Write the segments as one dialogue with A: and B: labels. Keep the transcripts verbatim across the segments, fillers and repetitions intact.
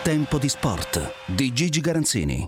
A: Tempo di sport di Gigi Garanzini.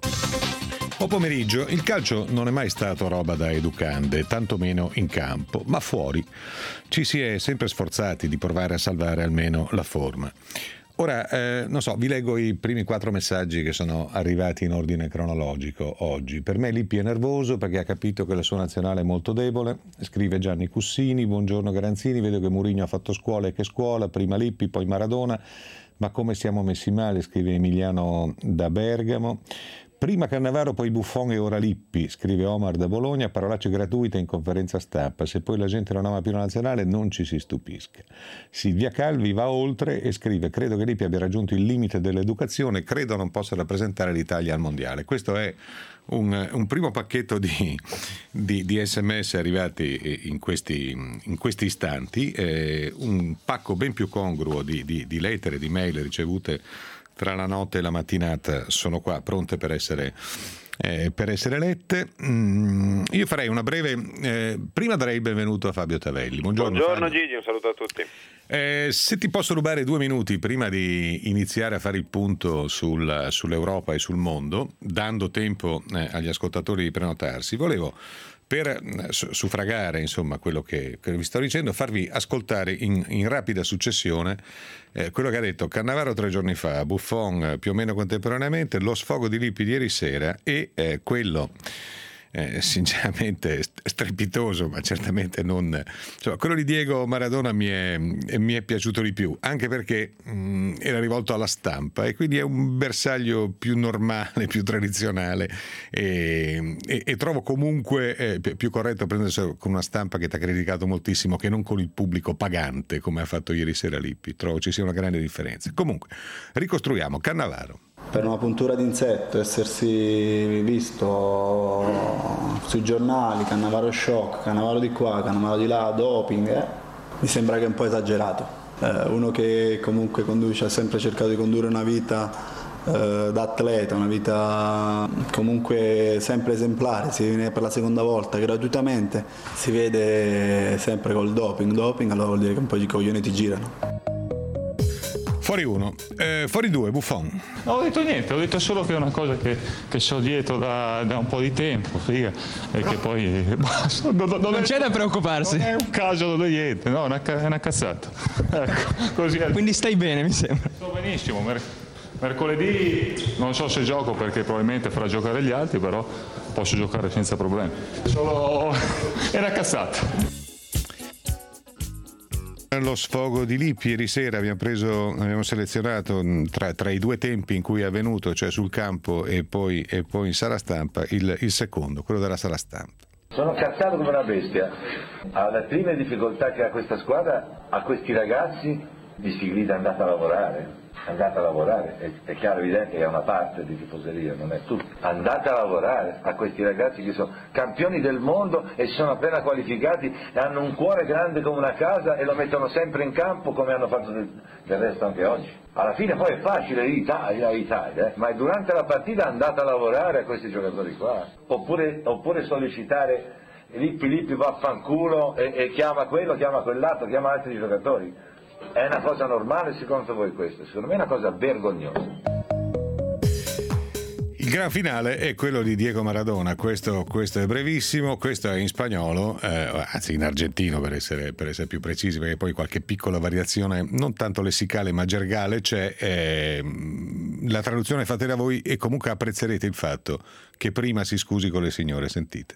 B: O pomeriggio, il calcio non è mai stato roba da educande, tantomeno in campo, ma fuori. Ci si è sempre sforzati di provare a salvare almeno la forma. Ora, eh, non so, vi leggo i primi quattro messaggi che sono arrivati in ordine cronologico oggi. Per me Lippi è nervoso perché ha capito che la sua nazionale è molto debole. Scrive Gianni Cussini: buongiorno Garanzini, vedo che Mourinho ha fatto scuola e che scuola, prima Lippi, poi Maradona, ma come siamo messi male, scrive Emiliano da Bergamo. Prima Cannavaro, poi Buffon e ora Lippi, scrive Omar da Bologna, parolacce gratuite in conferenza stampa. Se poi la gente non ama più la nazionale non ci si stupisca. Silvia Calvi va oltre e scrive: credo che Lippi abbia raggiunto il limite dell'educazione, credo non possa rappresentare l'Italia al mondiale. Questo è un, un primo pacchetto di, di, di sms arrivati in questi, in questi istanti, eh, un pacco ben più congruo di, di, di lettere, di mail ricevute tra la notte e la mattinata sono qua pronte per essere, eh, per essere lette. Mm, io farei una breve... Eh, prima darei il benvenuto a Fabio Tavelli. Buongiorno,
C: Buongiorno
B: Fabio.
C: Gigi, un saluto a tutti.
B: Eh, se ti posso rubare due minuti prima di iniziare a fare il punto sul, sull'Europa e sul mondo, dando tempo eh, agli ascoltatori di prenotarsi, volevo, per suffragare insomma quello che, che vi sto dicendo, farvi ascoltare in, in rapida successione eh, quello che ha detto Cannavaro tre giorni fa, Buffon eh, più o meno contemporaneamente, lo sfogo di Lippi di ieri sera e eh, quello eh, sinceramente strepitoso, ma certamente non, insomma, quello di Diego Maradona mi è, mi è piaciuto di più, anche perché mh, era rivolto alla stampa e quindi è un bersaglio più normale, più tradizionale e, e, e trovo comunque eh, più corretto prendersi con una stampa che ti ha criticato moltissimo che non con il pubblico pagante come ha fatto ieri sera Lippi. Trovo ci sia una grande differenza. Comunque ricostruiamo Cannavaro.
D: Per una puntura d'insetto, essersi visto sui giornali, Cannavaro shock, Cannavaro di qua, Cannavaro di là, doping, eh, mi sembra che è un po' esagerato. Eh, uno che comunque conduce, ha sempre cercato di condurre una vita eh, da atleta, una vita comunque sempre esemplare, si viene per la seconda volta gratuitamente, si vede sempre col doping, doping, allora vuol dire che un po' di coglioni ti girano.
B: Fuori uno, eh, fuori due, Buffon.
E: Non ho detto niente, ho detto solo che è una cosa che, che so dietro da, da un po' di tempo, figa, e che poi basta. Non, non,
F: non c'è da preoccuparsi.
E: Non è un caso, non è niente, no, è una, è una cazzata. Ecco, così è.
F: Quindi stai bene, mi sembra.
E: Sto benissimo, mer- mercoledì non so se gioco perché probabilmente farà giocare gli altri, però posso giocare senza problemi. Solo è una cazzata.
B: Lo sfogo di Lippi ieri sera abbiamo preso, abbiamo selezionato tra, tra i due tempi in cui è avvenuto, cioè sul campo e poi, e poi in sala stampa, il, il secondo, quello della sala stampa.
G: Sono cazzato come una bestia. Alle prime difficoltà che ha questa squadra, a questi ragazzi, di Siglita è andata a lavorare. Andate a lavorare, è, è chiaro, evidente che è una parte di tifoseria, non è tutto. Andate a lavorare a questi ragazzi che sono campioni del mondo e si sono appena qualificati e hanno un cuore grande come una casa e lo mettono sempre in campo come hanno fatto del, del resto anche oggi. Alla fine poi è facile Italia, Italia, eh? Ma durante la partita andate a lavorare a questi giocatori qua. Oppure, oppure sollecitare Lippi, Lippi vaffanculo e, e chiama quello, chiama quell'altro, chiama altri giocatori. È una cosa normale secondo voi questo? Secondo me è una cosa vergognosa.
B: Il gran finale è quello di Diego Maradona, questo, questo è brevissimo, questo è in spagnolo, eh, anzi in argentino per essere, per essere più precisi, perché poi qualche piccola variazione, non tanto lessicale ma gergale c'è, eh, la traduzione fate da voi e comunque apprezzerete il fatto che prima si scusi con le signore, sentite.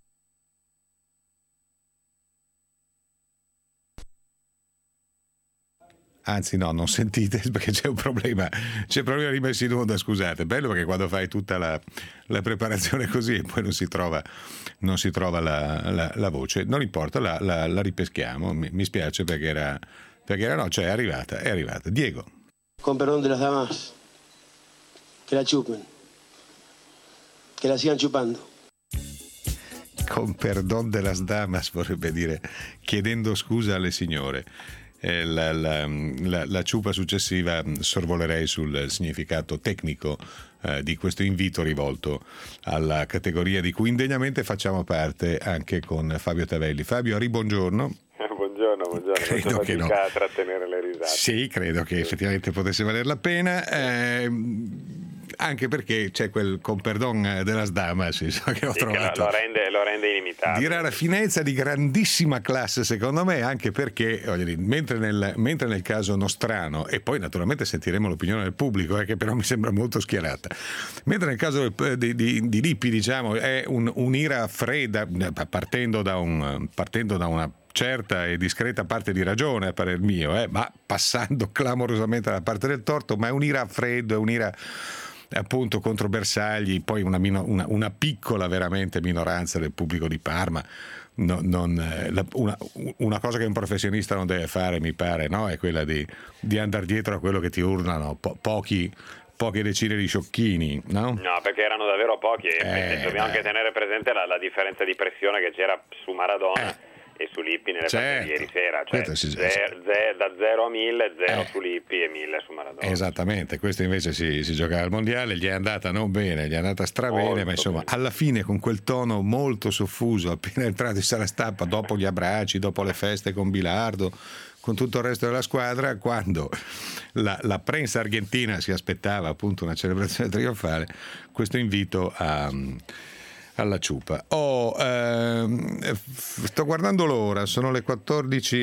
B: Anzi no, non sentite perché c'è un problema, c'è un problema di messa in onda, scusate. Bello perché quando fai tutta la, la preparazione così e poi non si trova, non si trova la, la, la voce, non importa, la, la, la ripeschiamo, mi, mi spiace perché era, perché era no, cioè è arrivata, è arrivata. Diego.
H: Con perdón de las damas, che la chupen, che la sigan chupando.
B: Con perdón de las damas vorrebbe dire chiedendo scusa alle signore. La, la, la, la ciupa successiva sorvolerei sul significato tecnico eh, di questo invito rivolto alla categoria di cui indegnamente facciamo parte anche con Fabio Tavelli. Fabio, ribongiorno.
C: Buongiorno. buongiorno, buongiorno.
B: Credo
C: non
B: che no.
C: a trattenere le risate.
B: Sì, credo che effettivamente potesse valer la pena. Eh, anche perché c'è quel con perdon della Sdamas che ho
C: sì,
B: trovato
C: che lo, rende, lo rende illimitato,
B: di rara finezza, di grandissima classe secondo me, anche perché voglio dire, mentre, nel, mentre nel caso Nostrano, e poi naturalmente sentiremo l'opinione del pubblico, eh, che però mi sembra molto schierata, mentre nel caso di, di, di Lippi diciamo è un, un'ira fredda partendo da, un, partendo da una certa e discreta parte di ragione a parer mio, eh, ma passando clamorosamente dalla parte del torto, ma è un'ira a freddo, è un'ira appunto contro Bersagli, poi una, una, una piccola veramente minoranza del pubblico di Parma. No, non, la, una, una cosa che un professionista non deve fare, mi pare, no? È quella di, di andare dietro a quello che ti urlano po- pochi poche decine di sciocchini, no?
C: No, perché erano davvero pochi, e
B: eh,
C: dobbiamo
B: beh.
C: anche tenere presente la, la differenza di pressione che c'era su Maradona eh. e su Lippi nelle
B: certo.
C: partite di ieri sera, cioè
B: si,
C: ze- ze- da zero a mille, zero
B: eh.
C: su Lippi e mille su Maradona.
B: Esattamente, questo invece si, si giocava al mondiale, gli è andata non bene, gli è andata strabene,
C: molto
B: ma insomma
C: bene.
B: alla fine con quel tono molto soffuso, appena entrato in sala stampa, dopo gli abbracci, dopo le feste con Bilardo, con tutto il resto della squadra, quando la, la prensa argentina si aspettava appunto una celebrazione trionfale, questo invito a... alla ciupa. Oh, ehm, sto guardando l'ora, sono le quattordici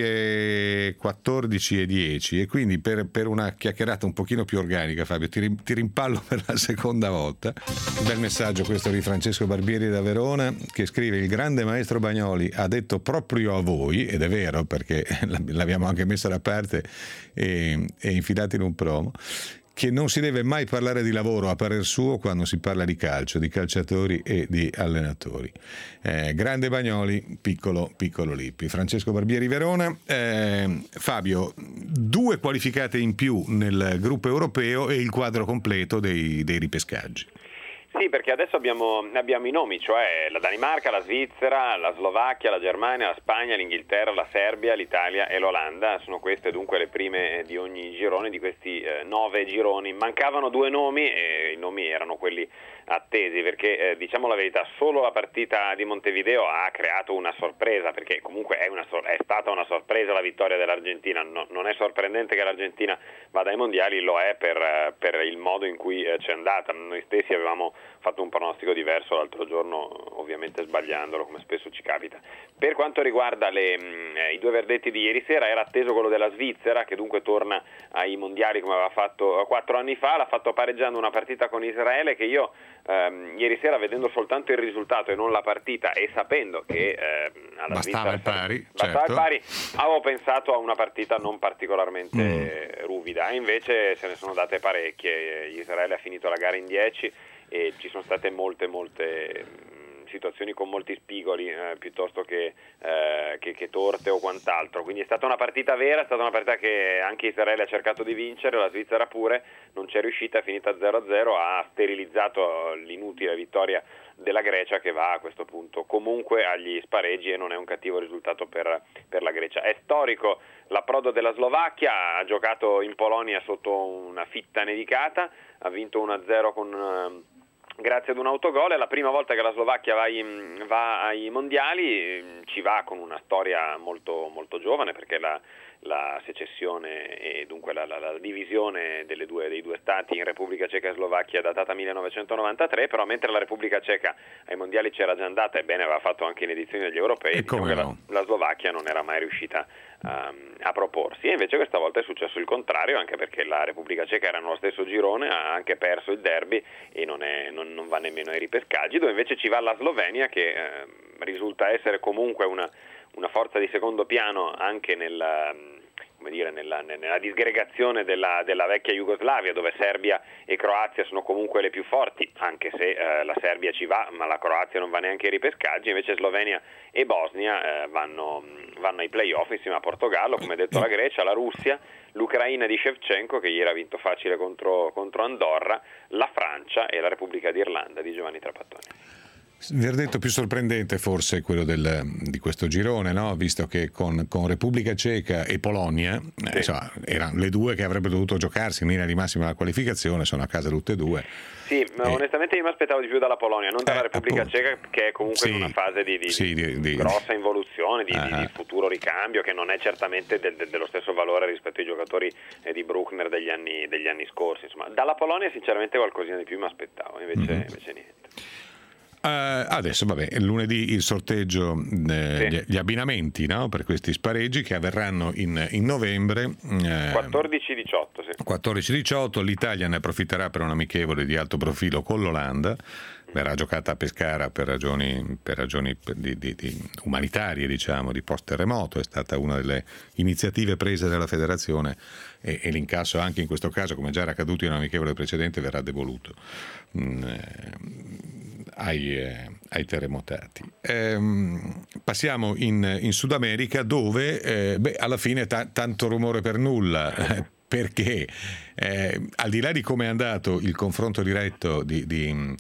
B: e quattordici e dieci, e quindi per, per una chiacchierata un pochino più organica, Fabio, ti, rim, ti rimpallo per la seconda volta. Un bel messaggio questo di Francesco Barbieri da Verona, che scrive: il grande maestro Bagnoli ha detto proprio a voi, ed è vero perché l'abbiamo anche messa da parte e, e infilata in un promo, che non si deve mai parlare di lavoro a parer suo quando si parla di calcio, di calciatori e di allenatori. Eh, grande Bagnoli, piccolo piccolo Lippi. Francesco Barbieri Verona. Eh, Fabio, due qualificate in più nel gruppo europeo e il quadro completo dei, dei ripescaggi.
C: Sì, perché adesso abbiamo, abbiamo i nomi, cioè la Danimarca, la Svizzera, la Slovacchia, la Germania, la Spagna, l'Inghilterra, la Serbia, l'Italia e l'Olanda. Sono queste dunque le prime di ogni girone, di questi eh, nove gironi. Mancavano due nomi e i nomi erano quelli attesi, perché eh, diciamo la verità, solo la partita di Montevideo ha creato una sorpresa, perché comunque è, una, è stata una sorpresa la vittoria dell'Argentina. No, non è sorprendente che l'Argentina vada ai mondiali, lo è per, per il modo in cui eh, c'è andata. Noi stessi avevamo fatto un pronostico diverso l'altro giorno, ovviamente sbagliandolo, come spesso ci capita. Per quanto riguarda le, mh, i due verdetti di ieri sera, era atteso quello della Svizzera, che dunque torna ai mondiali come aveva fatto quattro anni fa. L'ha fatto pareggiando una partita con Israele che io ehm, ieri sera, vedendo soltanto il risultato e non la partita, e sapendo che ehm, alla
B: bastava
C: Svizzera
B: il pari,
C: bastava
B: certo.
C: il pari, avevo pensato a una partita non particolarmente
B: mm.
C: ruvida, e invece se ne sono date parecchie. Israele ha finito la gara in dieci e ci sono state molte molte mh, situazioni con molti spigoli eh, piuttosto che, eh, che, che torte o quant'altro, quindi è stata una partita vera, è stata una partita che anche Israele ha cercato di vincere, la Svizzera pure non c'è riuscita, è finita zero a zero, ha sterilizzato l'inutile vittoria della Grecia, che va a questo punto comunque agli spareggi, e non è un cattivo risultato per, per la Grecia. È storico l'approdo della Slovacchia, ha giocato in Polonia sotto una fitta nevicata, ha vinto uno a zero con grazie ad un autogol. È la prima volta che la Slovacchia va, in, va ai mondiali, ci va con una storia molto, molto giovane, perché la, la secessione e dunque la, la, la divisione delle due, dei due stati in Repubblica Ceca e Slovacchia è datata millenovecentonovantatré, però mentre la Repubblica Ceca ai mondiali c'era già andata, e bene aveva fatto anche in edizioni degli europei, diciamo che
B: no.
C: la, la Slovacchia non era mai riuscita um, a proporsi, e invece questa volta è successo il contrario, anche perché la Repubblica Ceca era nello stesso girone, ha anche perso il derby e non, è, non, non va nemmeno ai ripescaggi, dove invece ci va la Slovenia, che eh, risulta essere comunque una, una forza di secondo piano anche nella, come dire, nella, nella disgregazione della, della vecchia Jugoslavia, dove Serbia e Croazia sono comunque le più forti, anche se eh, la Serbia ci va, ma la Croazia non va neanche ai ripescaggi. Invece Slovenia e Bosnia eh, vanno, vanno ai playoff insieme a Portogallo, come detto la Grecia, la Russia, l'Ucraina di Shevchenko, che ieri ha vinto facile contro, contro Andorra, la Francia e la Repubblica d'Irlanda di Giovanni Trapattoni.
B: Il verdetto più sorprendente forse è quello del, di questo girone, no? Visto che con, con Repubblica Ceca e Polonia, sì. eh, insomma, erano le due che avrebbero dovuto giocarsi in linea di massima la qualificazione, sono a casa tutte e due.
C: Sì, ma
B: eh,
C: onestamente io mi aspettavo di più dalla Polonia, non dalla
B: eh,
C: Repubblica
B: appunto.
C: Ceca, che è comunque
B: sì,
C: in una fase di, di,
B: sì, di, di
C: grossa involuzione, di,
B: uh-huh.
C: di, di futuro ricambio, che non è certamente del, del, dello stesso valore rispetto ai giocatori eh, di Bruckner degli anni, degli anni scorsi. Insomma, dalla Polonia sinceramente qualcosina di più mi aspettavo, invece, mm-hmm. invece niente.
B: Uh, adesso vabbè, lunedì il sorteggio, eh, sì. gli, gli abbinamenti, no? Per questi spareggi che avverranno in, in novembre. Eh,
C: quattordici diciotto, sì.
B: quattordici diciotto, l'Italia ne approfitterà per un amichevole di alto profilo con l'Olanda. Verrà giocata a Pescara per ragioni, per ragioni di, di, di umanitarie, diciamo, di post-terremoto. È stata una delle iniziative prese dalla federazione e, e l'incasso anche in questo caso, come già era accaduto in un amichevole precedente, verrà devoluto mm, eh, ai, eh, ai terremotati. Eh, passiamo in, in Sud America, dove eh, beh, alla fine ta- tanto rumore per nulla. Eh, perché eh, al di là di come è andato il confronto diretto di, di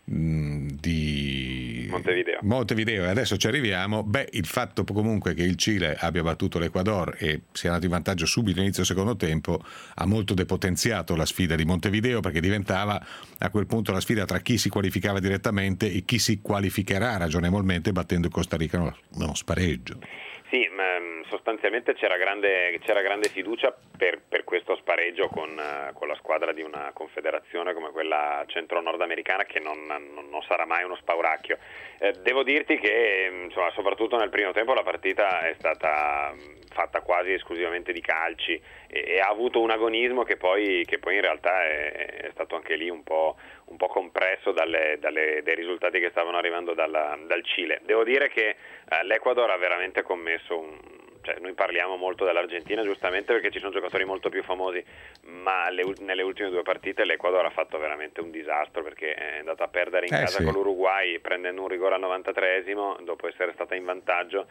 B: di
C: Montevideo.
B: Montevideo, e adesso ci arriviamo, beh, il fatto comunque che il Cile abbia battuto l'Ecuador e sia andato in vantaggio subito inizio secondo tempo ha molto depotenziato la sfida di Montevideo, perché diventava a quel punto la sfida tra chi si qualificava direttamente e chi si qualificherà ragionevolmente battendo il Costa Rica uno spareggio.
C: Sì, ma sostanzialmente c'era grande, c'era grande fiducia per, per questo spareggio con, con la squadra di una confederazione come quella centro-nordamericana, che non, non, non sarà mai uno spauracchio. Eh, devo dirti che insomma, soprattutto nel primo tempo la partita è stata fatta quasi esclusivamente di calci e, e ha avuto un agonismo che poi, che poi in realtà è, è stato anche lì un po', un po' compresso dalle, dalle, dai risultati che stavano arrivando dalla, dal Cile. Devo dire che eh, l'Ecuador ha veramente commesso un... Cioè, noi parliamo molto dell'Argentina giustamente perché ci sono giocatori molto più famosi, ma le, nelle ultime due partite l'Ecuador ha fatto veramente un disastro, perché è andata a perdere in
B: eh,
C: casa
B: sì.
C: con l'Uruguay prendendo un rigore al novantatreesimo dopo essere stata in vantaggio,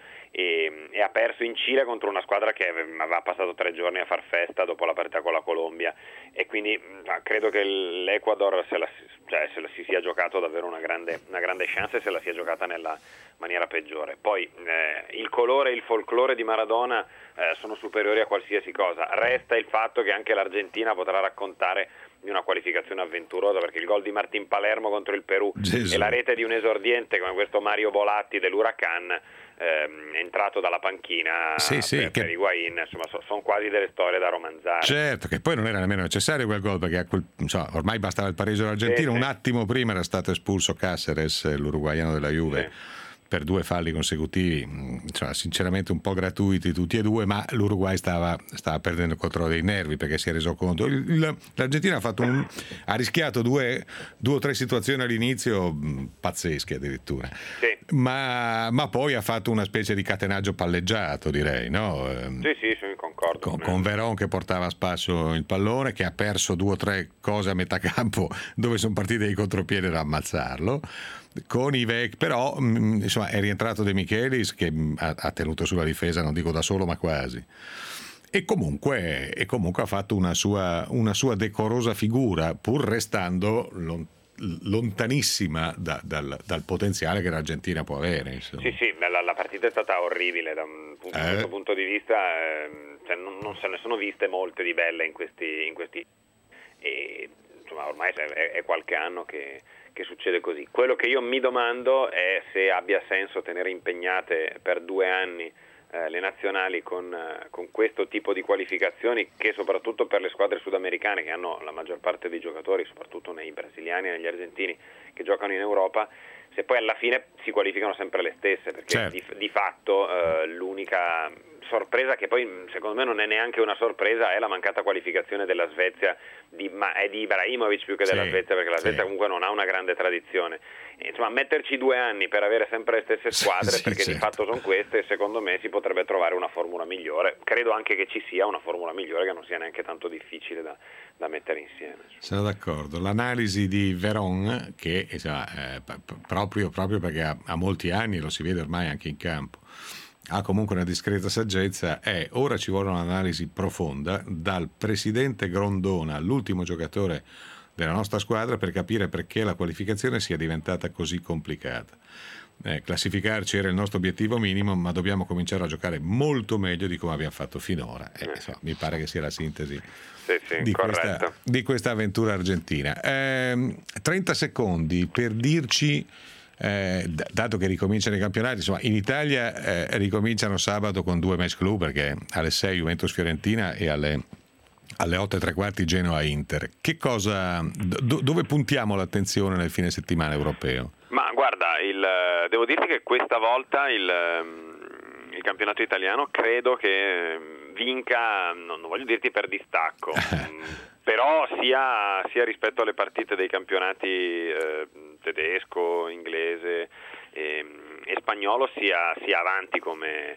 C: e, e ha perso in Cile contro una squadra che aveva passato tre giorni a far festa dopo la partita con la Colombia, e quindi credo che l'Ecuador se la, cioè, se la si sia giocato davvero una grande, una grande chance e se la sia giocata nella maniera peggiore. Poi eh, il colore e il folklore di Maradona eh, sono superiori a qualsiasi cosa. Resta il fatto che anche l'Argentina potrà raccontare di una qualificazione avventurosa, perché il gol di Martin Palermo contro il Perù Gesù. E la rete di un esordiente come questo Mario Bolatti dell'Huracan, ehm, entrato dalla panchina
B: sì, sì,
C: per,
B: che...
C: per Higuaín, insomma so, sono quasi delle storie da romanzare.
B: Certo, che poi non era nemmeno necessario quel gol, perché a quel, insomma, ormai bastava il pareggio dell'Argentina. Sì, un sì. attimo prima era stato espulso Cáceres, l'uruguaiano della Juve, sì. per due falli consecutivi, insomma, sinceramente un po' gratuiti tutti e due, ma l'Uruguay stava, stava perdendo il controllo dei nervi, perché si è reso conto. Il, il, L'Argentina ha, fatto un, ha rischiato due, due o tre situazioni all'inizio mh, pazzesche addirittura,
C: sì.
B: ma, ma poi ha fatto una specie di catenaggio palleggiato, direi, no?
C: Sì, sì, sono concordo.
B: Con, con Veron che portava a spasso il pallone, che ha perso due o tre cose a metà campo dove sono partite i contropiedi da ammazzarlo. Con i vecchi, però insomma è rientrato De Michelis, che ha, ha tenuto sulla difesa, non dico da solo ma quasi, e comunque, e comunque ha fatto una sua, una sua decorosa figura, pur restando lon, lontanissima da, dal, dal potenziale che l'Argentina può avere, insomma.
C: Sì, sì, la, la partita è stata orribile da un punto, eh. da questo punto di vista, eh, cioè non, non se ne sono viste molte di belle in questi, in questi e insomma ormai è, è qualche anno che che succede così. Quello che io mi domando è se abbia senso tenere impegnate per due anni eh, le nazionali con, eh, con questo tipo di qualificazioni, che soprattutto per le squadre sudamericane, che hanno la maggior parte dei giocatori, soprattutto nei brasiliani e negli argentini che giocano in Europa, se poi alla fine si qualificano sempre le stesse, perché certo. di, di fatto eh, l'unica sorpresa, che poi secondo me non è neanche una sorpresa, è la mancata qualificazione della Svezia, di, ma è di Ibrahimovic più che della sì, Svezia, perché la Svezia sì. comunque non ha una grande tradizione. E, insomma, metterci due anni per avere sempre le stesse squadre, sì, perché certo. di fatto sono queste, secondo me si potrebbe trovare una formula migliore. Credo anche che ci sia una formula migliore, che non sia neanche tanto difficile da, da mettere insieme.
B: Sono d'accordo. L'analisi di Veron, che insomma, eh, proprio, proprio perché ha, ha molti anni, lo si vede ormai anche in campo, ha comunque una discreta saggezza, è ora ci vuole un'analisi profonda, dal presidente Grondona all'ultimo giocatore della nostra squadra per capire perché la qualificazione sia diventata così complicata. Eh, classificarci era il nostro obiettivo minimo, ma dobbiamo cominciare a giocare molto meglio di come abbiamo fatto finora. Eh, insomma, mi pare che sia la sintesi
C: sì, sì,
B: di, questa, di questa avventura argentina. Eh, trenta secondi per dirci, eh, d- dato che ricominciano i campionati, insomma, in Italia eh, ricominciano sabato con due match clou, perché alle sei Juventus-Fiorentina e alle alle otto e tre quarti Genoa-Inter. Che cosa, do, dove puntiamo l'attenzione nel fine settimana europeo?
C: Ma guarda, il, devo dirti che questa volta il, il campionato italiano credo che vinca, non, non voglio dirti per distacco, però sia, sia rispetto alle partite dei campionati eh, tedesco, inglese e, e spagnolo sia, sia avanti come,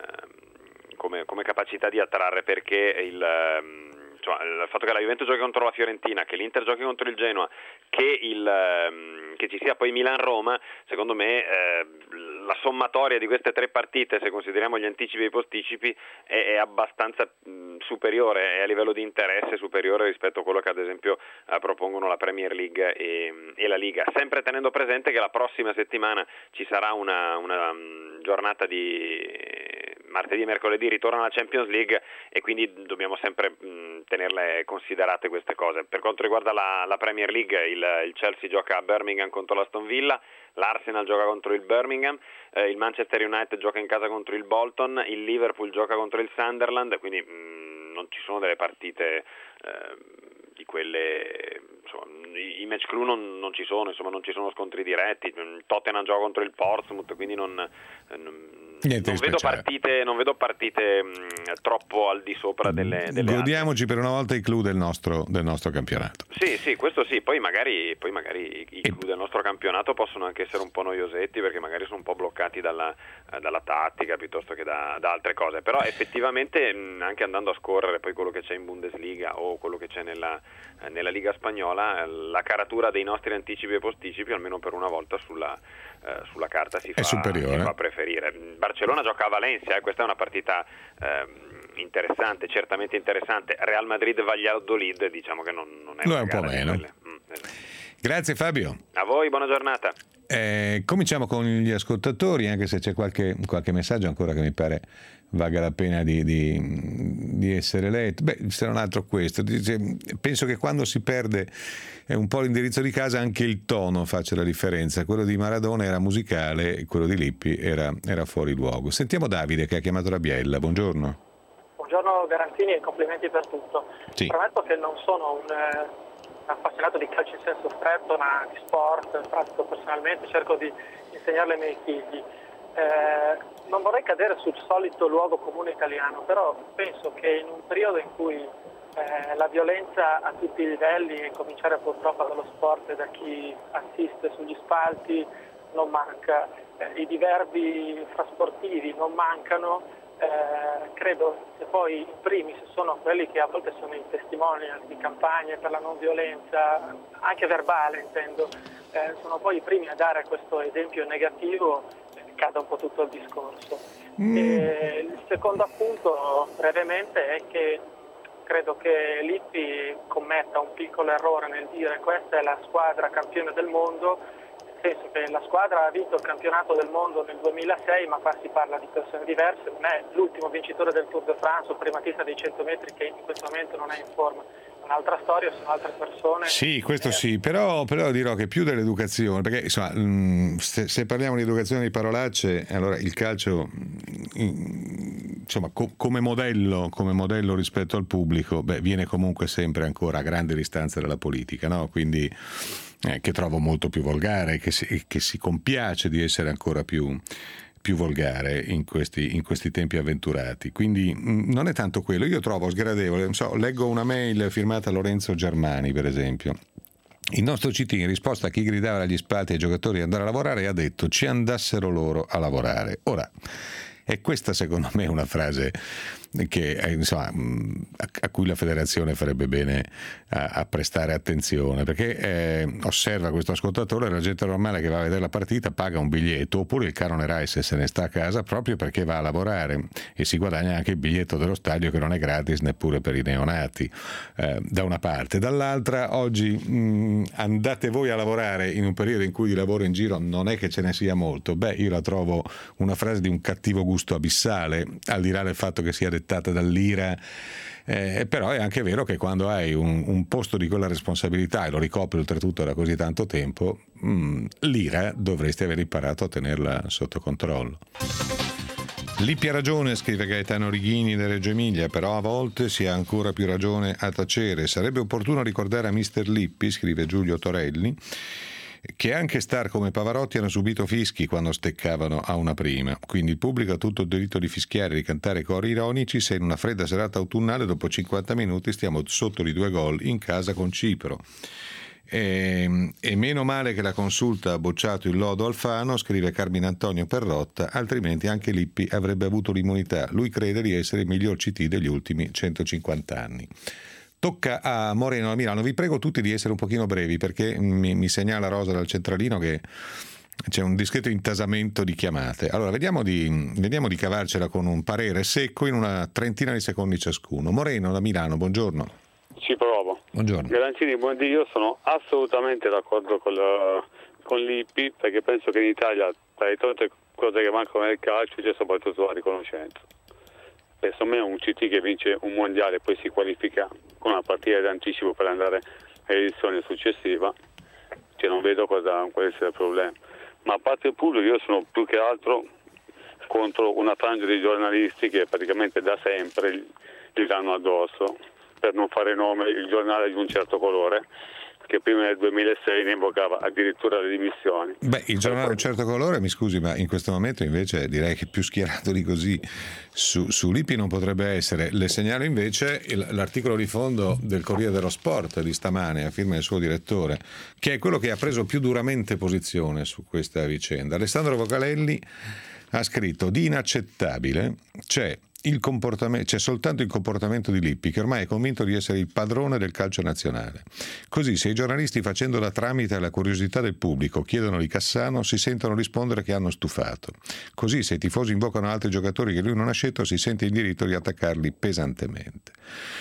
C: eh, come, come capacità di attrarre, perché il... Cioè, il fatto che la Juventus giochi contro la Fiorentina, che l'Inter giochi contro il Genoa, che, il, che ci sia poi Milan-Roma, secondo me eh, la sommatoria di queste tre partite, se consideriamo gli anticipi e i posticipi, è, è abbastanza mh, superiore, è a livello di interesse superiore rispetto a quello che ad esempio eh, propongono la Premier League e, e la Liga, sempre tenendo presente che la prossima settimana ci sarà una, una um, giornata di martedì e mercoledì, ritorna la Champions League, e quindi dobbiamo sempre mh, tenerle considerate queste cose. Per quanto riguarda la, la Premier League, il, il Chelsea gioca a Birmingham contro l'Aston Villa, l'Arsenal gioca contro il Birmingham, eh, il Manchester United gioca in casa contro il Bolton, il Liverpool gioca contro il Sunderland, quindi mh, non ci sono delle partite eh, di quelle, insomma, i, i match clou non, non ci sono, insomma non ci sono scontri diretti, il Tottenham gioca contro il Portsmouth, quindi non, non Non vedo, partite, non vedo partite mh, troppo al di sopra delle, delle
B: Godiamoci altre. Per una volta i clou del nostro, del nostro campionato.
C: Sì, sì, questo sì. Poi magari, poi magari i, i clou del nostro campionato possono anche essere un po' noiosetti, perché magari sono un po' bloccati dalla, dalla tattica piuttosto che da, da altre cose. Però effettivamente mh, anche andando a scorrere poi quello che c'è in Bundesliga o quello che c'è nella, nella Liga Spagnola, la caratura dei nostri anticipi e posticipi almeno per una volta sulla, eh, sulla carta si fa, si fa preferire. Barcellona gioca a Valencia, eh, questa è una partita eh, interessante, certamente interessante. Real Madrid-Valladolid, diciamo che non, non è
B: Lo
C: una
B: è un po' meno.
C: Mm, esatto.
B: Grazie Fabio.
C: A voi, buona giornata.
B: Eh, cominciamo con gli ascoltatori, anche se c'è qualche, qualche messaggio ancora che mi pare valga la pena di, di, di essere letto. Beh, se non altro questo, dice, penso che quando si perde un po' l'indirizzo di casa anche il tono faccia la differenza. Quello di Maradona era musicale, quello di Lippi era, era fuori luogo. Sentiamo Davide che ha chiamato la Biella. Buongiorno.
I: Buongiorno Garantini e complimenti per tutto.
B: Sì.
I: Prometto che non sono un eh, appassionato di calcio in senso stretto, ma di sport, pratico personalmente, cerco di insegnarle ai miei figli. Eh, non vorrei cadere sul solito luogo comune italiano, però penso che in un periodo in cui eh, la violenza a tutti i livelli, e cominciare purtroppo dallo sport e da chi assiste sugli spalti, non manca, eh, i diverbi frasportivi non mancano. Eh, credo che poi in primis sono quelli che a volte sono i testimonial di campagne per la non violenza, anche verbale intendo, eh, sono poi i primi a dare questo esempio negativo, eh, cade un po' tutto il discorso. Mm. E il secondo appunto brevemente è che credo che Lippi commetta un piccolo errore nel dire questa è la squadra campione del mondo. Penso che la squadra ha vinto il campionato del mondo nel duemilasei, ma qua si parla di persone diverse, non è l'ultimo vincitore del Tour de France o primatista dei cento metri che in questo momento non è in forma. Un'altra storia, sono altre persone.
B: Sì, questo sì, però, però dirò che più dell'educazione, perché insomma, se, se parliamo di educazione di parolacce, allora il calcio insomma co- come modello come modello rispetto al pubblico, beh, viene comunque sempre ancora a grande distanza dalla politica, no? Quindi eh, che trovo molto più volgare, che si, che si compiace di essere ancora più più volgare in questi, in questi tempi avventurati. Quindi mh, non è tanto quello. Io trovo sgradevole, non so, leggo una mail firmata Lorenzo Germani, per esempio. Il nostro C T, in risposta a chi gridava dagli spalti ai giocatori di andare a lavorare, ha detto ci andassero loro a lavorare. Ora, E questa secondo me è una frase che insomma, a cui la federazione farebbe bene a, a prestare attenzione, perché eh, osserva questo ascoltatore, la gente normale che va a vedere la partita paga un biglietto, oppure il canone Rai se se ne sta a casa proprio perché va a lavorare, e si guadagna anche il biglietto dello stadio che non è gratis neppure per i neonati, eh, da una parte. Dall'altra oggi mh, andate voi a lavorare in un periodo in cui di lavoro in giro non è che ce ne sia molto. Beh, io la trovo una frase di un cattivo gusto abissale, al di là del fatto che sia dettata dall'I R A, eh, però è anche vero che quando hai un, un posto di quella responsabilità e lo ricopri oltretutto da così tanto tempo, mh, l'I R A dovresti aver imparato a tenerla sotto controllo. Lippi ha ragione, scrive Gaetano Righini da Reggio Emilia, però a volte si ha ancora più ragione a tacere. Sarebbe opportuno ricordare a mister Lippi, scrive Giulio Torelli, che anche star come Pavarotti hanno subito fischi quando steccavano a una prima, quindi il pubblico ha tutto il diritto di fischiare e di cantare cori ironici se in una fredda serata autunnale dopo cinquanta minuti stiamo sotto di due gol in casa con Cipro. E, e meno male che la Consulta ha bocciato il lodo Alfano, scrive Carmine Antonio Perrotta, altrimenti anche Lippi avrebbe avuto l'immunità. Lui crede di essere il miglior C T degli ultimi centocinquanta anni. Tocca a Moreno a Milano. Vi prego tutti di essere un pochino brevi, perché mi, mi segnala Rosa dal centralino che c'è un discreto intasamento di chiamate. Allora vediamo di, vediamo di cavarcela con un parere secco in una trentina di secondi ciascuno. Moreno da Milano, buongiorno.
J: Ci provo.
B: Buongiorno.
J: Garanzini, buondì, io sono assolutamente d'accordo con, la, con l'I P I, perché penso che in Italia tra le tante cose che mancano nel calcio c'è soprattutto la riconoscenza. E secondo me un C T che vince un mondiale e poi si qualifica con una partita d'anticipo per andare all'edizione successiva, cioè non vedo cosa quale sia il problema. Ma a parte il pubblico, io sono più che altro contro una frangia di giornalisti che praticamente da sempre gli danno addosso per non fare nome il giornale di un certo colore, che prima del duemilasei ne invocava addirittura le dimissioni.
B: Beh, il giornale di un certo colore, mi scusi, ma in questo momento invece direi che più schierato di così su, su Lippi non potrebbe essere. Le segnalo invece il, l'articolo di fondo del Corriere dello Sport di stamane, a firma del suo direttore, che è quello che ha preso più duramente posizione su questa vicenda. Alessandro Vocalelli ha scritto: di inaccettabile c'è il comportamento, c'è soltanto il comportamento di Lippi, che ormai è convinto di essere il padrone del calcio nazionale. Così, se i giornalisti, facendo da tramite alla curiosità del pubblico, chiedono di Cassano, si sentono rispondere che hanno stufato. Così, se i tifosi invocano altri giocatori che lui non ha scelto, si sente in diritto di attaccarli pesantemente.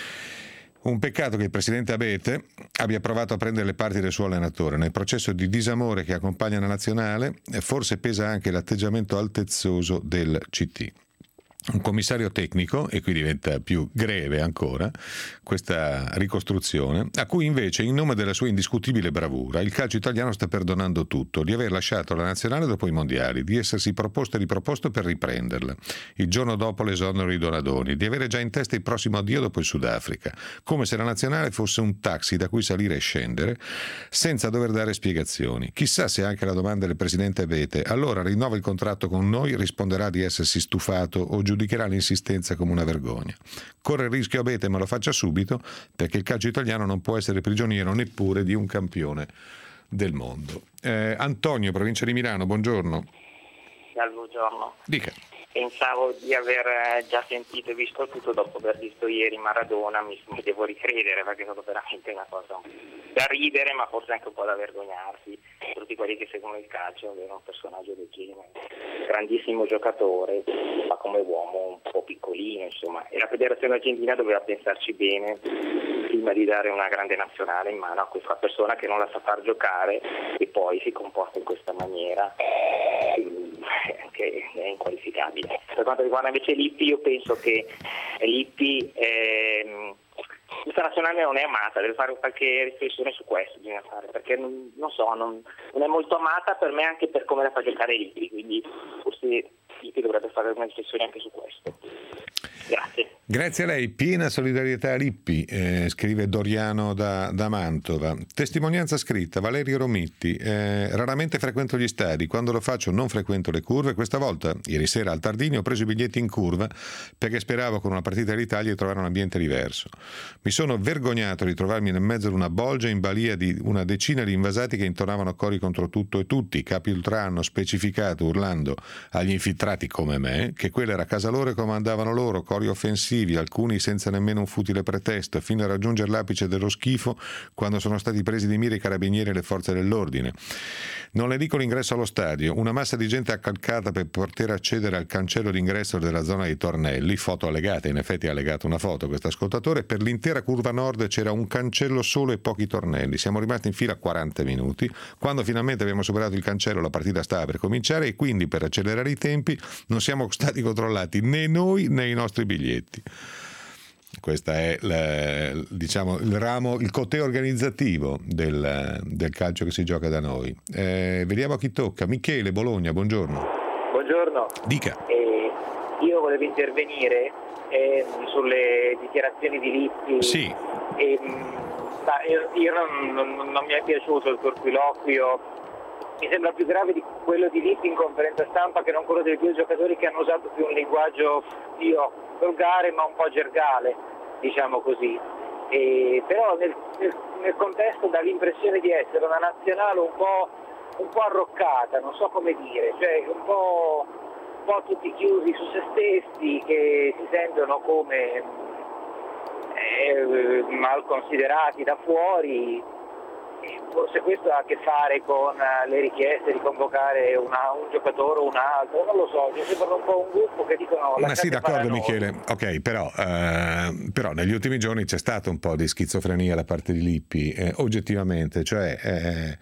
B: Un peccato che il presidente Abete abbia provato a prendere le parti del suo allenatore. Nel processo di disamore che accompagna la nazionale, forse pesa anche l'atteggiamento altezzoso del C T. Un commissario tecnico, e qui diventa più greve ancora questa ricostruzione, a cui invece, in nome della sua indiscutibile bravura, il calcio italiano sta perdonando tutto: di aver lasciato la nazionale dopo i mondiali, di essersi proposto e riproposto per riprenderla il giorno dopo l'esonero di Donadoni, di avere già in testa il prossimo addio dopo il Sudafrica, come se la nazionale fosse un taxi da cui salire e scendere senza dover dare spiegazioni. Chissà se anche la domanda del presidente Abete "allora rinnova il contratto con noi" risponderà di essersi stufato o giudicherà l'insistenza come una vergogna. Corre il rischio Abete, ma lo faccia subito, perché il calcio italiano non può essere prigioniero neppure di un campione del mondo. Eh, Antonio, provincia di Milano, buongiorno.
K: Buongiorno.
B: Dica.
K: Pensavo di aver già sentito e visto tutto dopo aver visto ieri Maradona, mi, mi devo ricredere perché è stato veramente una cosa da ridere, ma forse anche un po' da vergognarsi. Tutti quelli che seguono il calcio avevano un personaggio del genere, grandissimo giocatore, ma come uomo un po' piccolino, insomma, e la Federazione Argentina doveva pensarci bene prima di dare una grande nazionale in mano a questa persona che non la sa far giocare e poi si comporta in questa maniera che è inqualificabile. Per quanto riguarda invece Lippi, io penso che Lippi ehm, questa nazionale non è amata, deve fare qualche riflessione su questo, bisogna fare, perché non, non so, non, non è molto amata per me, anche per come la fa giocare Lippi, quindi forse Lippi dovrebbe fare una riflessione anche su questo. Grazie.
B: Grazie a lei, piena solidarietà a Lippi, eh, scrive Doriano da, da Mantova. Testimonianza scritta, Valerio Romitti, eh, raramente frequento gli stadi, quando lo faccio non frequento le curve, questa volta, ieri sera al Tardini, ho preso i biglietti in curva perché speravo con una partita dell'Italia di trovare un ambiente diverso. Mi sono vergognato di trovarmi nel mezzo di una bolgia in balia di una decina di invasati che intonavano cori contro tutto e tutti. I capi ultra hanno specificato, urlando agli infiltrati come me, che quella era casa loro e comandavano loro, cori offensivi, alcuni senza nemmeno un futile pretesto, fino a raggiungere l'apice dello schifo quando sono stati presi di mira i carabinieri e le forze dell'ordine. Non le dico l'ingresso allo stadio, una massa di gente accalcata per poter accedere al cancello d'ingresso della zona dei tornelli, foto allegate, in effetti ha allegato una foto questo ascoltatore, per l'intera curva nord c'era un cancello solo e pochi tornelli, siamo rimasti in fila quaranta minuti, quando finalmente abbiamo superato il cancello la partita stava per cominciare e quindi per accelerare i tempi non siamo stati controllati né noi né i nostri biglietti. Questo è la, diciamo, il ramo, il cotè organizzativo del, del calcio che si gioca da noi. Eh, vediamo a chi tocca. Michele, Bologna, buongiorno.
L: Buongiorno.
B: Dica.
L: Eh, io volevo intervenire eh, sulle dichiarazioni di Lippi.
B: Sì.
L: Eh, ma io, io non, non, non mi è piaciuto il corpiloquio. Mi sembra più grave di quello di Lippi in conferenza stampa che non quello dei due giocatori che hanno usato più un linguaggio io, volgare ma un po' gergale, diciamo così. E, però nel, nel, nel contesto dà l'impressione di essere una nazionale un po', un po' arroccata, non so come dire, cioè un po', un po' tutti chiusi su se stessi, che si sentono come eh, mal considerati da fuori. Forse questo ha a che fare con le richieste di convocare una, un giocatore o un altro, non lo so, mi sembra un po' un gruppo che dicono...
B: Ma sì, d'accordo Michele, ok, però, eh, però negli ultimi giorni c'è stato un po' di schizofrenia da parte di Lippi, eh, oggettivamente, cioè... Eh,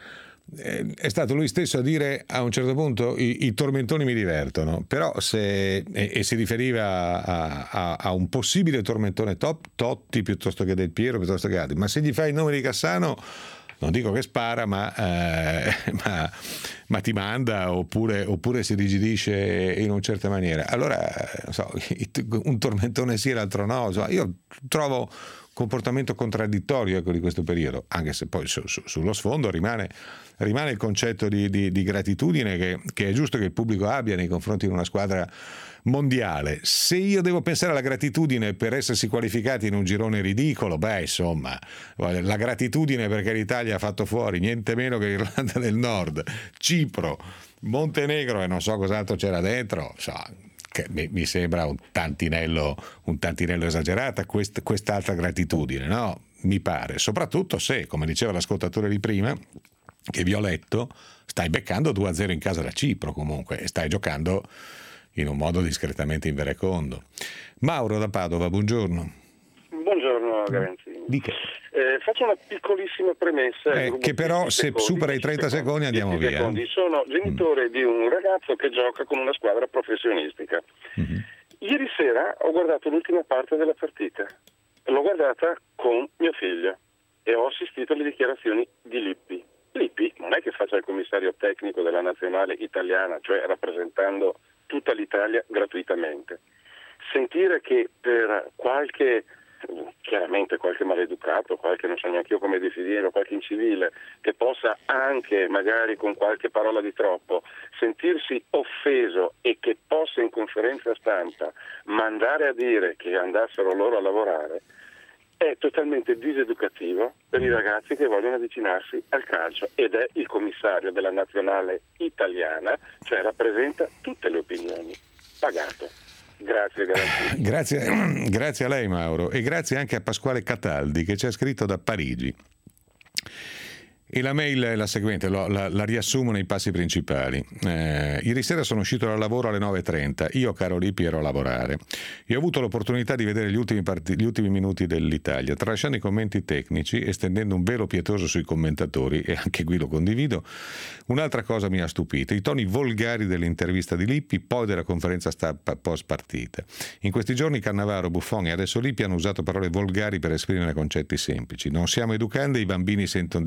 B: è stato lui stesso a dire a un certo punto i, i tormentoni mi divertono, però se e, e si riferiva a, a, a un possibile tormentone top, Totti piuttosto che Del Piero piuttosto che altri, ma se gli fai il nome di Cassano non dico che spara ma, eh, ma, ma ti manda oppure, oppure si rigidisce in una certa maniera, allora non so, un tormentone sì e l'altro no, insomma, io trovo comportamento contraddittorio ecco, di questo periodo, anche se poi su, su, sullo sfondo rimane, rimane il concetto di, di, di gratitudine che, che è giusto che il pubblico abbia nei confronti di una squadra mondiale. Se io devo pensare alla gratitudine per essersi qualificati in un girone ridicolo, beh insomma la gratitudine perché l'Italia ha fatto fuori niente meno che l'Irlanda del Nord, Cipro, Montenegro e non so cos'altro c'era dentro, so, che mi sembra un tantinello, un tantinello esagerata quest, quest'altra gratitudine, no? Mi pare, soprattutto se, come diceva l'ascoltatore di prima, che vi ho letto, stai beccando due a zero in casa da Cipro comunque e stai giocando in un modo discretamente inverecondo. Mauro da Padova, buongiorno.
M: Buongiorno Garanzini.
B: Dica.
M: Eh, faccio una piccolissima premessa.
B: Eh, che però se secondi, supera i trenta secondi, secondi andiamo via.
M: Secondi. Sono genitore mm. di un ragazzo che gioca con una squadra professionistica. Mm-hmm. Ieri sera ho guardato l'ultima parte della partita. L'ho guardata con mio figlio e ho assistito alle dichiarazioni di Lippi. Lippi non è che faccia il commissario tecnico della nazionale italiana, cioè rappresentando tutta l'Italia gratuitamente. Sentire che per qualche, chiaramente qualche maleducato, qualche non so neanche io come definire, qualche incivile, che possa anche magari con qualche parola di troppo sentirsi offeso e che possa in conferenza stampa mandare a dire che andassero loro a lavorare, è totalmente diseducativo per i ragazzi che vogliono avvicinarsi al calcio ed è il commissario della nazionale italiana, cioè rappresenta tutte le opinioni. Pagato. Grazie, grazie.
B: Grazie, grazie a lei Mauro e grazie anche a Pasquale Cataldi che ci ha scritto da Parigi. E la mail è la seguente, la, la, la riassumo nei passi principali. Eh, ieri sera sono uscito dal lavoro alle nove e trenta, io caro Lippi ero a lavorare e ho avuto l'opportunità di vedere gli ultimi, part- gli ultimi minuti dell'Italia, tralasciando i commenti tecnici e stendendo un velo pietoso sui commentatori, e anche qui lo condivido. Un'altra cosa mi ha stupito, i toni volgari dell'intervista di Lippi, poi della conferenza stampa post partita. In questi giorni Cannavaro, Buffon e adesso Lippi hanno usato parole volgari per esprimere concetti semplici. Non siamo educandi e i bambini sentono di peggio.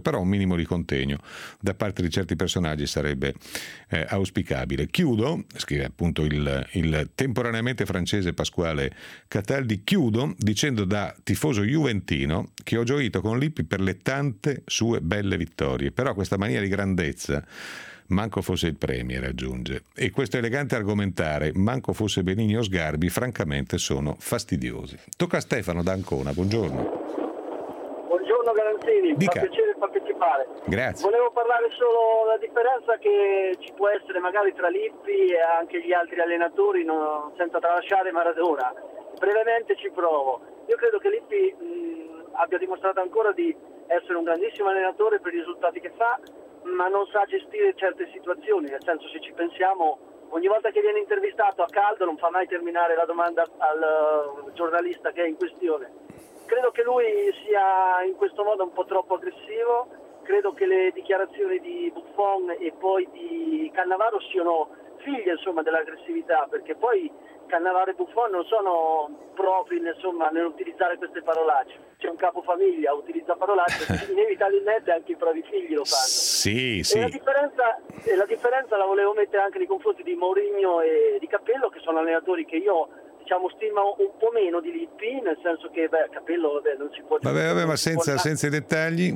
B: però un minimo di contegno da parte di certi personaggi sarebbe eh, auspicabile. Chiudo, scrive appunto il, il temporaneamente francese Pasquale Cataldi, chiudo dicendo da tifoso juventino che ho gioito con Lippi per le tante sue belle vittorie, però questa mania di grandezza manco fosse il Premier, aggiunge, e questo elegante argomentare manco fosse Benigni o Sgarbi francamente sono fastidiosi. Tocca a Stefano da Ancona, buongiorno.
N: Buongiorno Garanzini,
B: Dica.
N: fa piacere partecipare.
B: Grazie.
N: Volevo parlare solo della differenza che ci può essere magari tra Lippi e anche gli altri allenatori, no, senza tralasciare Maradona. Brevemente ci provo. Io credo che Lippi mh, abbia dimostrato ancora di essere un grandissimo allenatore per i risultati che fa, ma non sa gestire certe situazioni, nel senso, se ci pensiamo, ogni volta che viene intervistato a caldo non fa mai terminare la domanda al giornalista che è in questione. Credo che lui sia in questo modo un po' troppo aggressivo, credo che le dichiarazioni di Buffon e poi di Cannavaro siano figlie, insomma, dell'aggressività, perché poi Cannavaro e Buffon non sono propri, insomma, nell'utilizzare queste parolacce. C'è un capofamiglia, utilizza parolacce, inevitabilmente anche i propri figli lo fanno.
B: Sì, sì.
N: E la differenza, e la differenza la volevo mettere anche nei confronti di Mourinho e di Capello, che sono allenatori che io, diciamo, stimo un po' meno di Lippi, nel senso che, beh, Capello, vabbè, non si può...
B: Vabbè, vabbè, ma senza, senza i dettagli...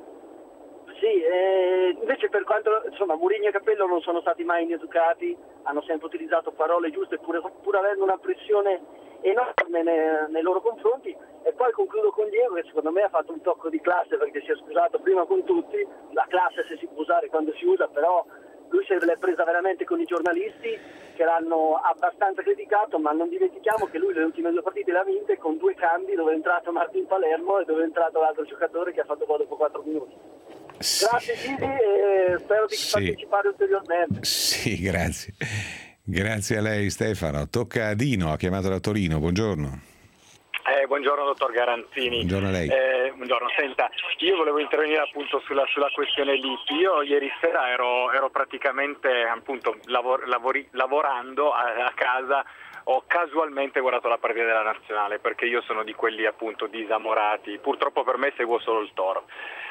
N: Sì, eh, invece per quanto, insomma, Mourinho e Capello non sono stati mai ineducati, hanno sempre utilizzato parole giuste, pur, pur avendo una pressione enorme nei, nei loro confronti. E poi concludo con Diego, che secondo me ha fatto un tocco di classe, perché si è scusato prima con tutti, la classe se si può usare quando si usa, però lui se l'è presa veramente con i giornalisti che l'hanno abbastanza criticato, ma non dimentichiamo che lui le ultime due partite le ha vinte con due cambi, dove è entrato Martin Palermo e dove è entrato l'altro giocatore che ha fatto gol dopo quattro minuti.
B: Sì.
N: Grazie Gigi e spero di
B: sì.
N: partecipare ulteriormente.
B: Sì, grazie. Grazie a lei Stefano. Tocca a Dino, ha chiamato da Torino, buongiorno.
O: Eh, buongiorno dottor Garanzini.
B: Buongiorno a lei.
O: Eh, buongiorno, senta, io volevo intervenire appunto sulla, sulla questione Lippi. Io ieri sera ero, ero praticamente appunto lavor, lavori, lavorando a, a casa, ho casualmente guardato la partita della nazionale perché io sono di quelli appunto disamorati, purtroppo per me seguo solo il Toro.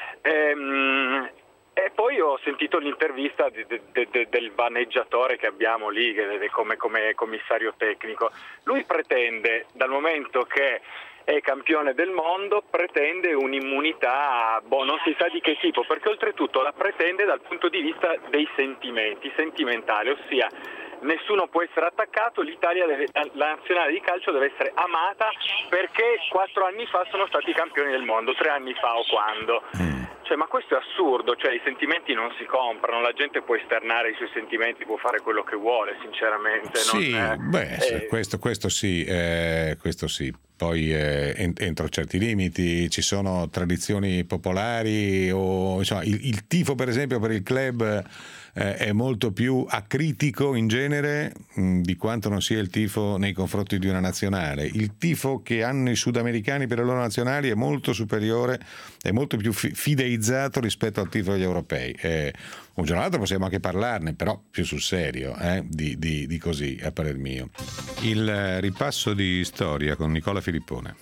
O: Ehm, E poi ho sentito l'intervista de, de, de, del vaneggiatore che abbiamo lì che è come, come commissario tecnico. Lui pretende, dal momento che è campione del mondo, pretende un'immunità, boh, non si sa di che tipo, perché oltretutto la pretende dal punto di vista dei sentimenti, sentimentali, ossia nessuno può essere attaccato, l'Italia deve, la nazionale di calcio deve essere amata perché quattro anni fa sono stati campioni del mondo, tre anni fa o quando. Cioè, ma questo è assurdo, cioè i sentimenti non si comprano, la gente può esternare i suoi sentimenti, può fare quello che vuole, sinceramente.
B: Sì,
O: non, eh,
B: beh,
O: eh,
B: questo, questo sì, eh, questo sì. Poi eh, entro certi limiti ci sono tradizioni popolari o insomma il, il tifo per esempio per il club eh, è molto più acritico in genere mh, di quanto non sia il tifo nei confronti di una nazionale. Il tifo che hanno i sudamericani per le loro nazionali è molto superiore, è molto più fi- fideizzato rispetto al tifo degli europei. Eh, un giorno o l'altro possiamo anche parlarne, però più sul serio eh, di, di, di così, a parer mio. Il eh, ripasso di storia con Nicola Filippone.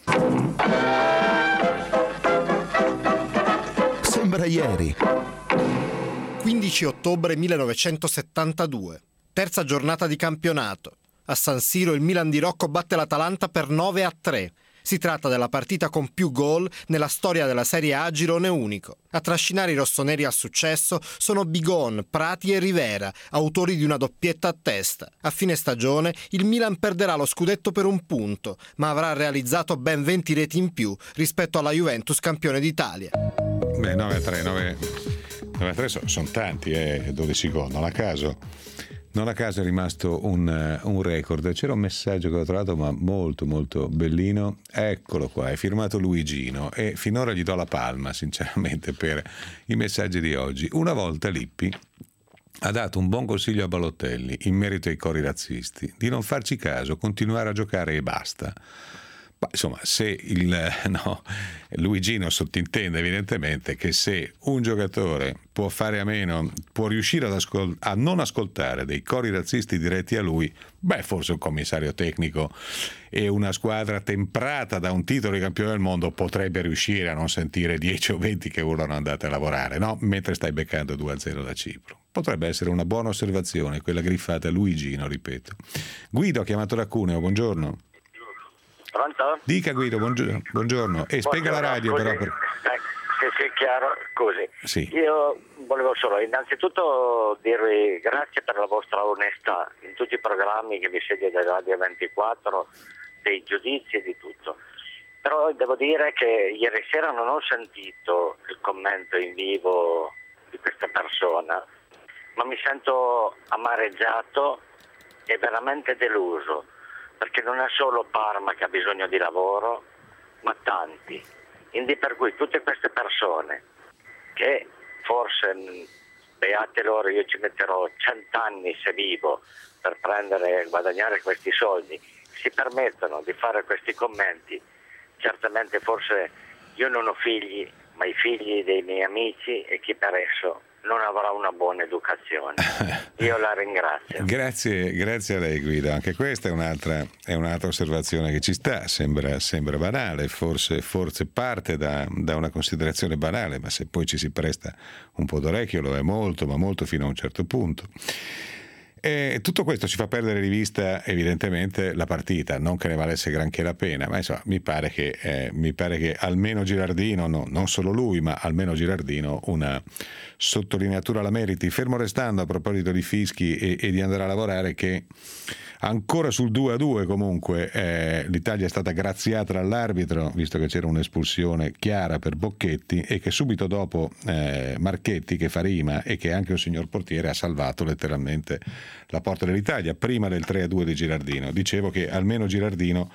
A: Sembra ieri.
P: quindici ottobre millenovecentosettantadue, terza giornata di campionato. A San Siro il Milan di Rocco batte l'Atalanta per nove a tre. Si tratta della partita con più gol nella storia della Serie A a girone unico. A trascinare i rossoneri al successo sono Bigon, Prati e Rivera, autori di una doppietta a testa. A fine stagione il Milan perderà lo scudetto per un punto, ma avrà realizzato ben venti reti in più rispetto alla Juventus campione d'Italia.
B: Beh, nove a tre, nove a tre sono son tanti, eh, dodici gol, non a caso. Non a caso è rimasto un, un record. C'era un messaggio che ho trovato ma molto molto bellino, eccolo qua, è firmato Luigino e finora gli do la palma sinceramente per i messaggi di oggi. Una volta Lippi ha dato un buon consiglio a Balotelli in merito ai cori razzisti, di non farci caso, continuare a giocare e basta. Ma insomma, se il no, Luigino sottintende evidentemente che se un giocatore può fare a meno, può riuscire ad ascol- a non ascoltare dei cori razzisti diretti a lui, beh, forse un commissario tecnico e una squadra temprata da un titolo di campione del mondo potrebbe riuscire a non sentire dieci o venti che urlano andate a lavorare, no? Mentre stai beccando due a zero da Cipro. Potrebbe essere una buona osservazione, quella griffata a Luigino, ripeto. Guido ha chiamato da Cuneo, buongiorno.
Q: Pronto?
B: Dica Guido, buongiorno, buongiorno. e spenga la radio
Q: scusi,
B: però. Per...
Q: Eh, se sia chiaro, scusi.
B: Sì.
Q: Io volevo solo innanzitutto dirvi grazie per la vostra onestà in tutti i programmi che vi seguite da Radio ventiquattro, dei giudizi e di tutto. Però devo dire che ieri sera non ho sentito il commento in vivo di questa persona, ma mi sento amareggiato e veramente deluso, perché non è solo Parma che ha bisogno di lavoro, ma tanti. Quindi per cui tutte queste persone che forse, beate loro, io ci metterò cent'anni se vivo per prendere e guadagnare questi soldi, si permettono di fare questi commenti. Certamente forse io non ho figli, ma i figli dei miei amici e chi per esso non avrà una buona educazione. Io la ringrazio.
B: Grazie, grazie a lei Guido, anche questa è un'altra, è un'altra osservazione che ci sta, sembra, sembra banale, forse, forse parte da, da una considerazione banale, ma se poi ci si presta un po' d'orecchio lo è molto, ma molto fino a un certo punto. E tutto questo ci fa perdere di vista evidentemente la partita, non che ne valesse granché la pena, ma insomma mi pare che, eh, mi pare che almeno Girardino, no, non solo lui, ma almeno Girardino una sottolineatura la meriti, fermo restando a proposito di fischi e, e di andare a lavorare che ancora sul due a due comunque eh, l'Italia è stata graziata dall'arbitro, visto che c'era un'espulsione chiara per Bocchetti, e che subito dopo eh, Marchetti, che fa rima e che è anche un signor portiere, ha salvato letteralmente la porta dell'Italia prima del tre a due di Girardino. Dicevo che almeno Girardino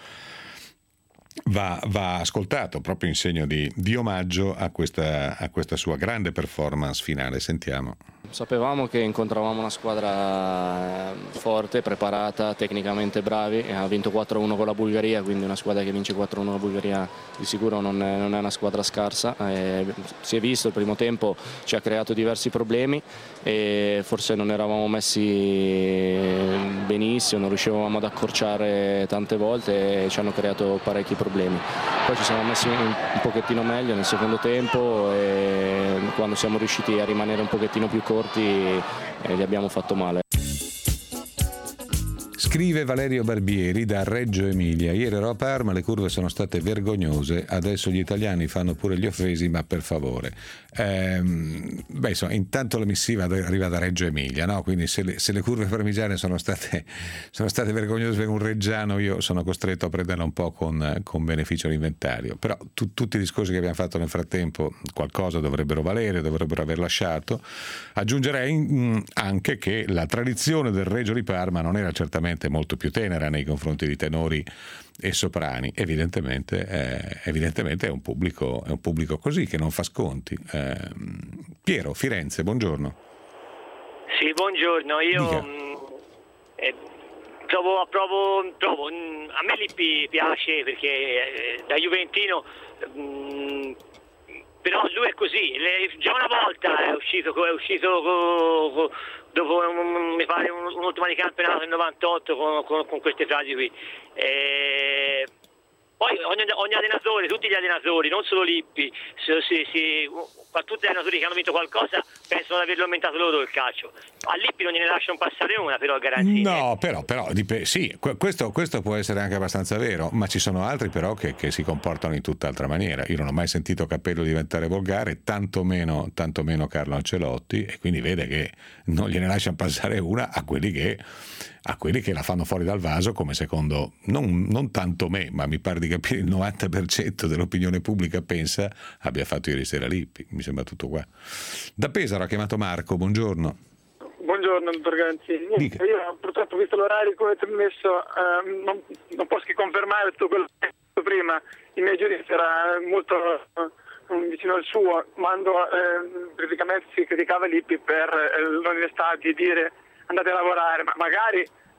B: va, va ascoltato proprio in segno di, di omaggio a questa, a questa sua grande performance finale. Sentiamo.
R: Sapevamo che incontravamo una squadra forte, preparata, tecnicamente bravi, ha vinto quattro a uno con la Bulgaria, quindi una squadra che vince quattro a uno con la Bulgaria di sicuro non è, non è una squadra scarsa. Eh, si è visto, il primo tempo ci ha creato diversi problemi e forse non eravamo messi benissimo, non riuscivamo ad accorciare tante volte e ci hanno creato parecchi problemi. Poi ci siamo messi un, un pochettino meglio nel secondo tempo e quando siamo riusciti a rimanere un pochettino più corti e gli abbiamo fatto male.
B: Scrive Valerio Barbieri da Reggio Emilia: ieri ero a Parma, le curve sono state vergognose, adesso gli italiani fanno pure gli offesi, ma per favore. Ehm, beh, insomma, intanto la missiva arriva da Reggio Emilia, no? Quindi se le, se le curve parmigiane sono state, sono state vergognose per un reggiano, io sono costretto a prenderla un po' con, con beneficio all'inventario. Però tu, tutti i discorsi che abbiamo fatto nel frattempo qualcosa dovrebbero valere, dovrebbero aver lasciato. Aggiungerei mh, anche che la tradizione del Reggio di Parma non era certamente molto più tenera nei confronti di tenori e soprani. Evidentemente, eh, evidentemente è un pubblico, è un pubblico così che non fa sconti. Eh, Piero, Firenze, buongiorno.
S: Sì, buongiorno. Io mh, eh, trovo, approvo, trovo, mh, a me Lippi piace perché eh, da juventino, mh, però lui è così. Le, già una volta è uscito, è uscito co, co, dopo um, mi pare un, un'ultima di campionato nel novantotto con, con, con queste frasi qui. E poi ogni, ogni allenatore, tutti gli allenatori, non solo Lippi, si, si, si, tutti gli allenatori che hanno vinto qualcosa pensano di averlo aumentato loro il calcio. A Lippi non gliene lasciano passare una, però garanzia.
B: No, però, però sì, questo, questo può essere anche abbastanza vero, ma ci sono altri però che, che si comportano in tutt'altra maniera. Io non ho mai sentito Capello diventare volgare, tanto meno, tanto meno Carlo Ancelotti, e quindi vede che non gliene lasciano passare una a quelli che a quelli che la fanno fuori dal vaso, come secondo non, non tanto me, ma mi pare di capire il novanta per cento dell'opinione pubblica pensa abbia fatto ieri sera Lippi. Mi sembra tutto qua. Da Pesaro ha chiamato Marco, buongiorno.
T: Buongiorno dottor Garanzini. Niente, io purtroppo, visto l'orario come ti ho messo, eh, non, non posso che confermare tutto quello che hai detto prima. Il mio giudizio era molto eh, vicino al suo, quando eh, praticamente si criticava Lippi per eh, l'onestà di dire andate a lavorare, ma magari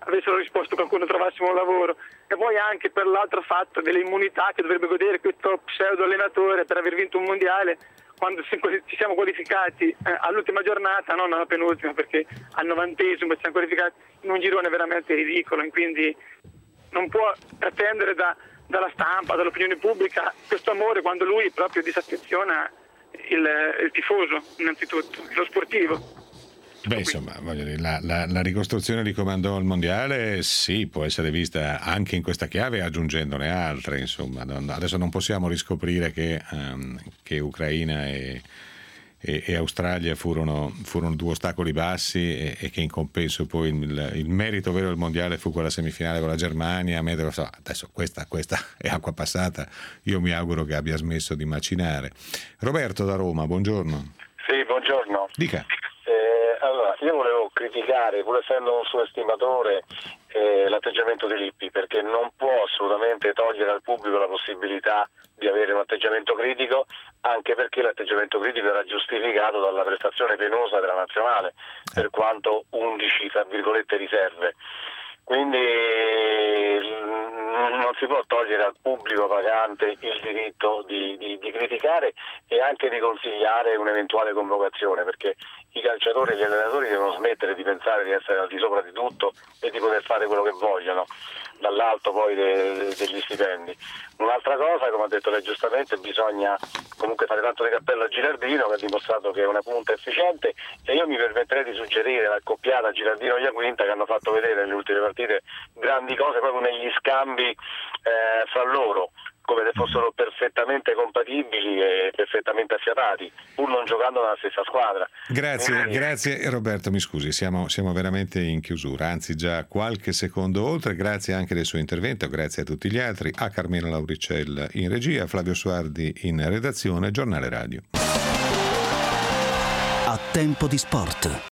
T: avessero risposto qualcuno trovassimo un lavoro. E poi anche per l'altro fatto dell'immunità che dovrebbe godere questo pseudo allenatore per aver vinto un mondiale, quando ci siamo qualificati eh, all'ultima giornata, non alla penultima, perché al novantesimo ci siamo qualificati in un girone veramente ridicolo, e quindi non può pretendere da, dalla stampa, dall'opinione pubblica questo amore quando lui proprio disaffeziona il, il tifoso, innanzitutto, lo sportivo.
B: Beh, insomma, voglio dire, la, la, la ricostruzione di comandò il mondiale sì, può essere vista anche in questa chiave, aggiungendone altre, insomma. Non, adesso non possiamo riscoprire che, um, che Ucraina e, e, e Australia furono, furono due ostacoli bassi e, e che in compenso poi il, il merito vero del mondiale fu quella semifinale con la Germania. Adesso questa, questa è acqua passata, io mi auguro che abbia smesso di macinare. Roberto da Roma, buongiorno.
M: Sì, buongiorno.
B: Dica.
M: Allora, io volevo criticare, pur essendo un suo estimatore, eh, l'atteggiamento di Lippi, perché non può assolutamente togliere al pubblico la possibilità di avere un atteggiamento critico, anche perché l'atteggiamento critico era giustificato dalla prestazione penosa della nazionale, per quanto undici, tra virgolette, riserve. Quindi non si può togliere al pubblico pagante il diritto di, di, di criticare e anche di consigliare un'eventuale convocazione, perché i calciatori e gli allenatori devono smettere di pensare di essere al di sopra di tutto e di poter fare quello che vogliono, dall'alto poi de, de, degli stipendi. Un'altra cosa, come ha detto lei giustamente, bisogna comunque fare tanto di cappello a Gilardino, che ha dimostrato che è una punta efficiente, e io mi permetterei di suggerire l'accoppiata Gilardino-Iaquinta, che hanno fatto vedere nelle ultime partite grandi cose proprio negli scambi eh, fra loro, come se fossero perfettamente compatibili e perfettamente affiatati, pur non giocando nella stessa squadra.
B: Grazie,
M: Quindi...
B: grazie Roberto, mi scusi, siamo, siamo veramente in chiusura, anzi già qualche secondo oltre. Grazie anche del suo intervento, grazie a tutti gli altri, a Carmela Lauricella in regia, Flavio Suardi in redazione, Giornale Radio.
A: A tempo di sport.